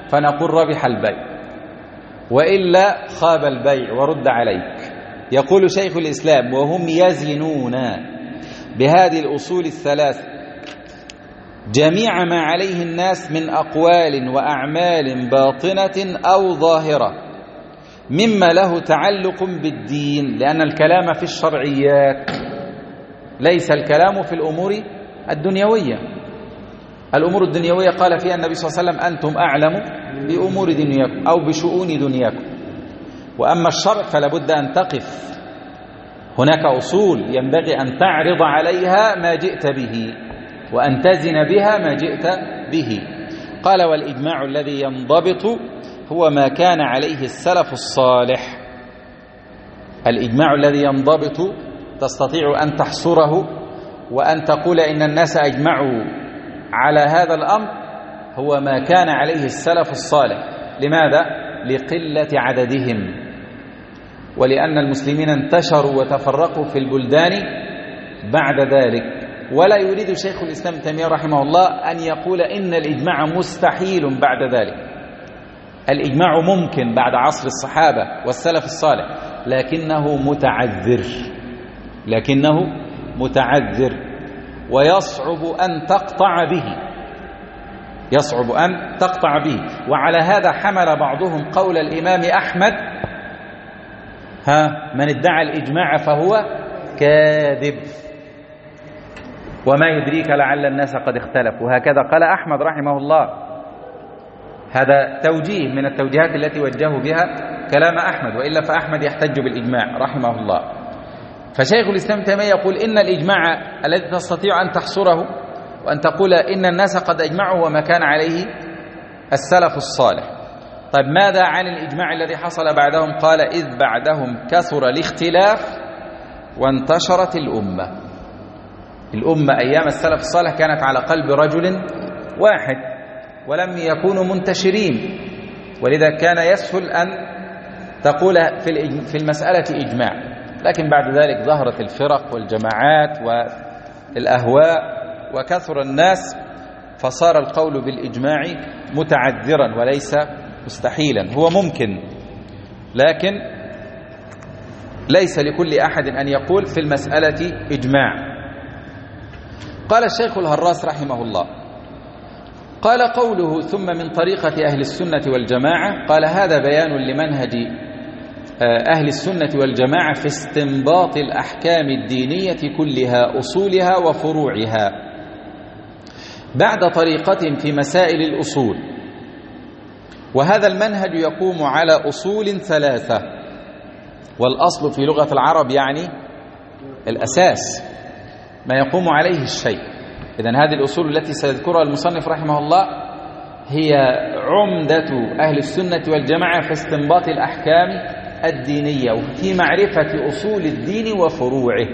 فنقول ربح البيع، وإلا خاب البيع ورد عليك. يقول شيخ الإسلام: وهم يزنون بهذه الأصول الثلاث جميع ما عليه الناس من أقوال وأعمال باطنة أو ظاهرة مما له تعلق بالدين، لأن الكلام في الشرعيات، ليس الكلام في الأمور الدنيوية. الأمور الدنيوية قال فيها النبي صلى الله عليه وسلم: أنتم أعلم بأمور دنياكم أو بشؤون دنياكم. وأما الشرع فلا بد أن تقف، هناك أصول ينبغي أن تعرض عليها ما جئت به وأن تزن بها ما جئت به. قال: والإجماع الذي ينضبط هو ما كان عليه السلف الصالح. الإجماع الذي ينضبط تستطيع أن تحصره وأن تقول إن الناس أجمعوا على هذا الأمر، هو ما كان عليه السلف الصالح. لماذا؟ لقلة عددهم، ولأن المسلمين انتشروا وتفرقوا في البلدان بعد ذلك. ولا يريد شيخ الإسلام ابن تيمية رحمه الله أن يقول إن الإجماع مستحيل بعد ذلك. الإجماع ممكن بعد عصر الصحابة والسلف الصالح، لكنه متعذر ويصعب أن تقطع به. وعلى هذا حمل بعضهم قول الإمام أحمد: من ادعى الإجماع فهو كاذب، وما يدريك لعل الناس قد اختلفوا. هكذا قال أحمد رحمه الله. هذا توجيه من التوجيهات التي وجهوا بها كلام أحمد، وإلا فأحمد يحتج بالإجماع رحمه الله. فشيخ الإسلام تيمية يقول إن الإجماع الذي تستطيع أن تحصره وأن تقول إن الناس قد أجمعوا وما كان عليه السلف الصالح. طيب ماذا عن الإجماع الذي حصل بعدهم؟ قال: إذ بعدهم كثر الاختلاف وانتشرت الأمة أيام السلف الصالح كانت على قلب رجل واحد ولم يكونوا منتشرين، ولذا كان يسهل أن تقول في المسألة إجماع. لكن بعد ذلك ظهرت الفرق والجماعات والأهواء وكثر الناس، فصار القول بالإجماع متعذرا وليس مستحيلا. هو ممكن، لكن ليس لكل أحد أن يقول في المسألة إجماع. قال الشيخ الهراس رحمه الله: قال قوله ثم من طريقة أهل السنة والجماعة، قال هذا بيان لمنهج أهل السنة والجماعة في استنباط الأحكام الدينية كلها، أصولها وفروعها، بعد طريقة في مسائل الأصول. وهذا المنهج يقوم على أصول ثلاثة، والأصل في لغة العرب يعني الأساس، ما يقوم عليه الشيء. إذن هذه الأصول التي سيذكرها المصنف رحمه الله هي عمدة أهل السنة والجماعة في استنباط الأحكام الدينية وفي معرفة أصول الدين وفروعه.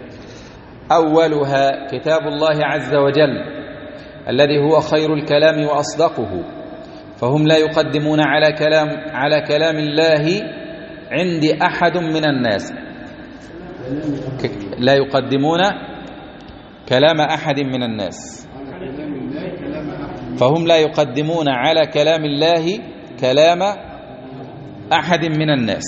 أولها كتاب الله عز وجل الذي هو خير الكلام وأصدقه، فهم لا يقدمون على كلام الله عند أحد من الناس، لا يقدمون كلام أحد من الناس، فهم لا يقدمون على كلام الله كلام أحد من الناس.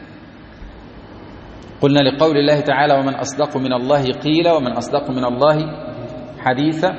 قلنا لقول الله تعالى: ومن أصدق من الله قيلا ومن أصدق من الله حديثا.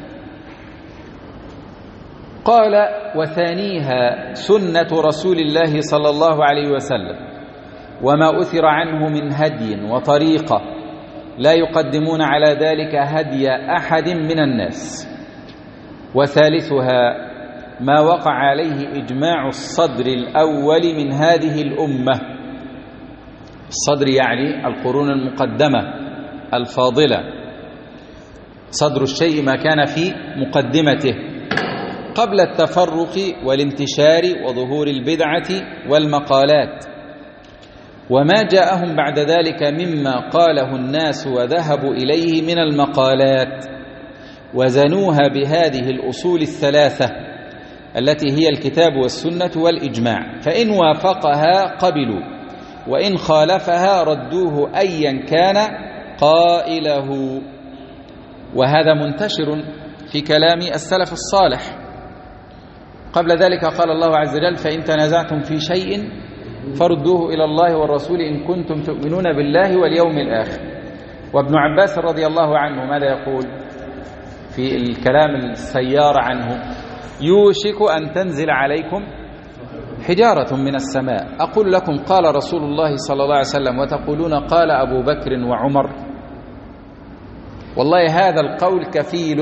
قال: وثانيها سنة رسول الله صلى الله عليه وسلم وما أثر عنه من هدي وطريقة، لا يقدمون على ذلك هدي أحد من الناس. وثالثها ما وقع عليه إجماع الصدر الأول من هذه الأمة. الصدر يعني القرون المقدمة الفاضلة، صدر الشيء ما كان في مقدمته قبل التفرق والانتشار وظهور البدعة والمقالات، وما جاءهم بعد ذلك مما قاله الناس وذهبوا إليه من المقالات، وزنوها بهذه الأصول الثلاثة التي هي الكتاب والسنة والإجماع، فإن وافقها قبلوا وإن خالفها ردوه أيا كان قائله. وهذا منتشر في كلام السلف الصالح. قبل ذلك قال الله عز وجل: فإن تنازعتم في شيء فردوه إلى الله والرسول إن كنتم تؤمنون بالله واليوم الآخر. وابن عباس رضي الله عنه ماذا يقول في الكلام السيار عنه؟ يوشك أن تنزل عليكم حجارة من السماء. أقول لكم قال رسول الله صلى الله عليه وسلم وتقولون قال أبو بكر وعمر. والله هذا القول كفيل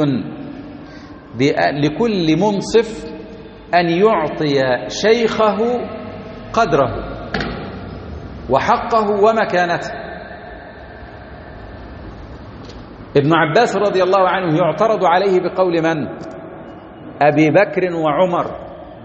لكل منصف أن يعطي شيخه قدره وحقه ومكانته. ابن عباس رضي الله عنه يعترض عليه بقول من؟ أبي بكر وعمر،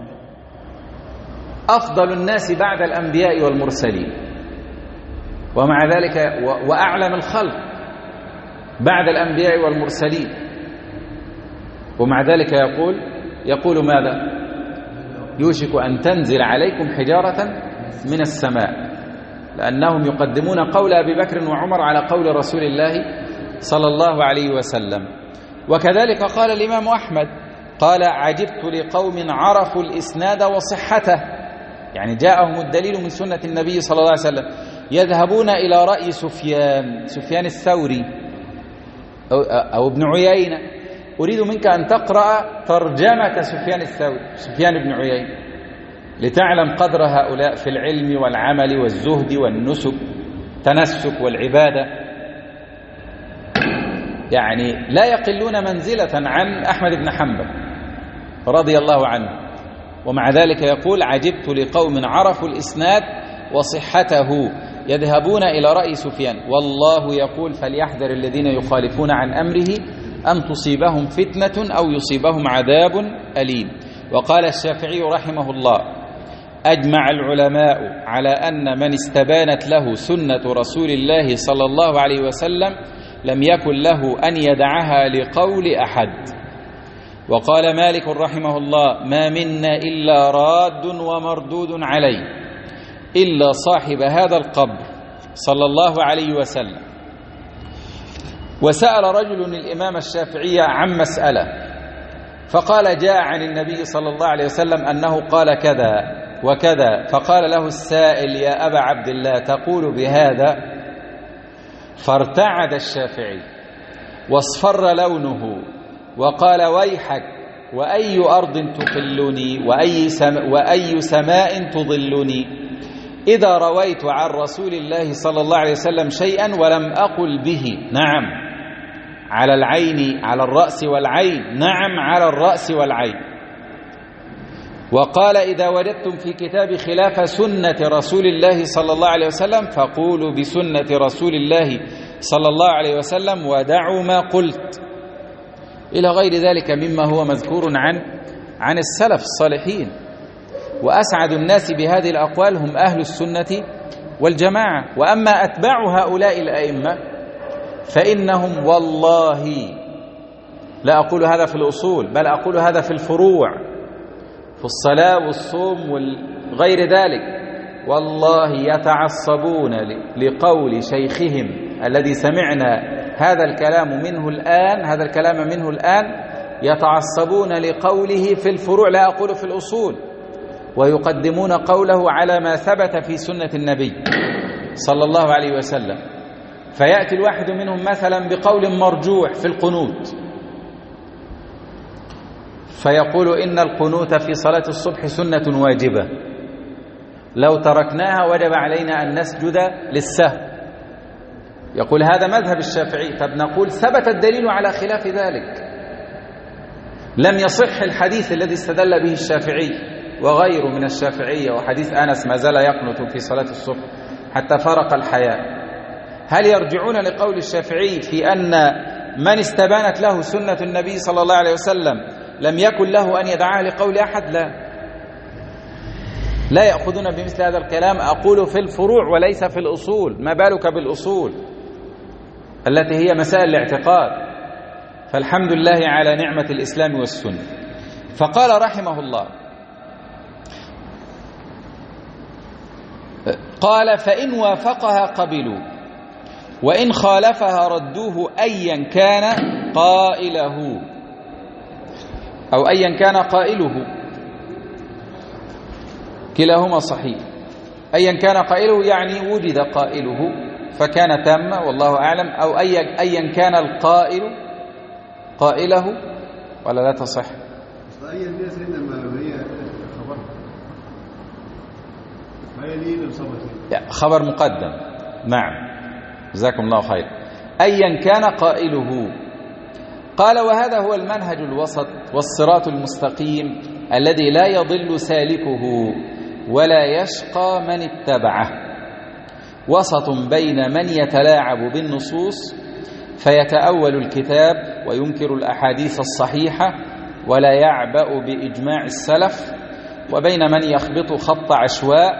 أفضل الناس بعد الأنبياء والمرسلين، ومع ذلك وأعلم الخلق بعد الأنبياء والمرسلين، ومع ذلك يقول ماذا؟ يوشك أن تنزل عليكم حجارة من السماء، لأنهم يقدمون قول أبي بكر وعمر على قول رسول الله صلى الله عليه وسلم. وكذلك قال الإمام أحمد، قال: عجبت لقوم عرفوا الإسناد وصحته، يعني جاءهم الدليل من سنة النبي صلى الله عليه وسلم، يذهبون إلى رأي سفيان الثوري أو ابن عيينة. أريد منك أن تقرأ ترجمة سفيان الثوري، سفيان بن عيينة، لتعلم قدر هؤلاء في العلم والعمل والزهد والنسك، تنسك والعبادة، يعني لا يقلون منزلة عن أحمد بن حنبل رضي الله عنه. ومع ذلك يقول: عجبت لقوم عرفوا الإسناد وصحته يذهبون إلى رأي سفيان. والله يقول: فليحذر الذين يخالفون عن أمره أن تصيبهم فتنة أو يصيبهم عذاب أليم. وقال الشافعي رحمه الله: أجمع العلماء على أن من استبانت له سنة رسول الله صلى الله عليه وسلم لم يكن له أن يدعها لقول أحد. وقال مالك رحمه الله: ما منا إلا راد ومردود عليه إلا صاحب هذا القبر صلى الله عليه وسلم. وسأل رجل الإمام الشافعي عن مسألة، فقال: جاء عن النبي صلى الله عليه وسلم أنه قال كذا وكذا. فقال له السائل: يا أبا عبد الله تقول بهذا؟ فارتعد الشافعي واصفر لونه وقال: ويحك، وأي أرض تقلني وأي سماء تظلني إذا رويت عن رسول الله صلى الله عليه وسلم شيئا ولم أقل به. نعم على العين، على الرأس والعين، نعم على الرأس والعين. وقال: إذا وجدتم في كتاب خلاف سنة رسول الله صلى الله عليه وسلم فقولوا بسنة رسول الله صلى الله عليه وسلم ودعوا ما قلت، إلى غير ذلك مما هو مذكور عن السلف الصالحين. وأسعد الناس بهذه الأقوال هم أهل السنة والجماعة. وأما أتباع هؤلاء الأئمة فإنهم والله، لا أقول هذا في الأصول بل أقول هذا في الفروع، في الصلاة والصوم وغير ذلك، والله يتعصبون لقول شيخهم الذي سمعنا هذا الكلام منه الآن، يتعصبون لقوله في الفروع، لا أقول في الأصول، ويقدمون قوله على ما ثبت في سنة النبي صلى الله عليه وسلم. فيأتي الواحد منهم مثلا بقول مرجوح في القنوت، فيقول: إن القنوت في صلاة الصبح سنة واجبة، لو تركناها وجب علينا أن نسجد للسهو. يقول هذا مذهب الشافعي. طب نقول: ثبت الدليل على خلاف ذلك، لم يصح الحديث الذي استدل به الشافعي وغيره من الشافعية، وحديث أنس ما زال يقنط في صلاة الصبح حتى فرق الحياة. هل يرجعون لقول الشافعي في أن من استبانت له سنة النبي صلى الله عليه وسلم لم يكن له أن يدعها لقول أحد؟ لا يأخذون بمثل هذا الكلام. أقول في الفروع وليس في الأصول، ما بالك بالأصول التي هي مسائل الاعتقاد. فالحمد لله على نعمة الإسلام والسنة. فقال رحمه الله: قال: فإن وافقها قبلوا وإن خالفها ردوه أيا كان قائله أو أيا كان قائله. كلاهما صحيح. أيا كان قائله يعني وجد قائله فكان تاما والله أعلم، أو أيا كان القائل قائله ولا لا تصح. أيا دي سيدنا ما هي خبر، ما هي ليه الصبر خبر مقدم. نعم جزاكم الله خير. أيا كان قائله. قال وهذا هو المنهج الوسط والصراط المستقيم الذي لا يضل سالكه ولا يشقى من اتبعه، وسط بين من يتلاعب بالنصوص فيتأول الكتاب وينكر الأحاديث الصحيحة ولا يعبأ بإجماع السلف، وبين من يخبط خط عشواء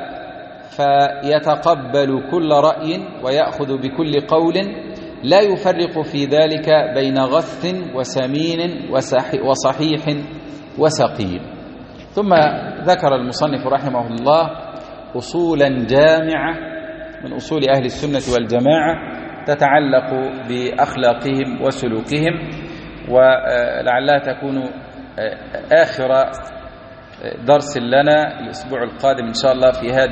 فيتقبل كل رأي ويأخذ بكل قول لا يفرق في ذلك بين غث وسمين وصحيح وسقيم. ثم ذكر المصنف رحمه الله أصولا جامعة من أصول أهل السنة والجماعة تتعلق بأخلاقهم وسلوكهم، ولعلها تكون آخر درس لنا الأسبوع القادم إن شاء الله في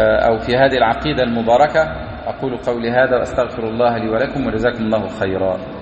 هذه العقيدة المباركة. أقول قولي هذا وأستغفر الله لي ولكم، وجزاكم الله خيرا.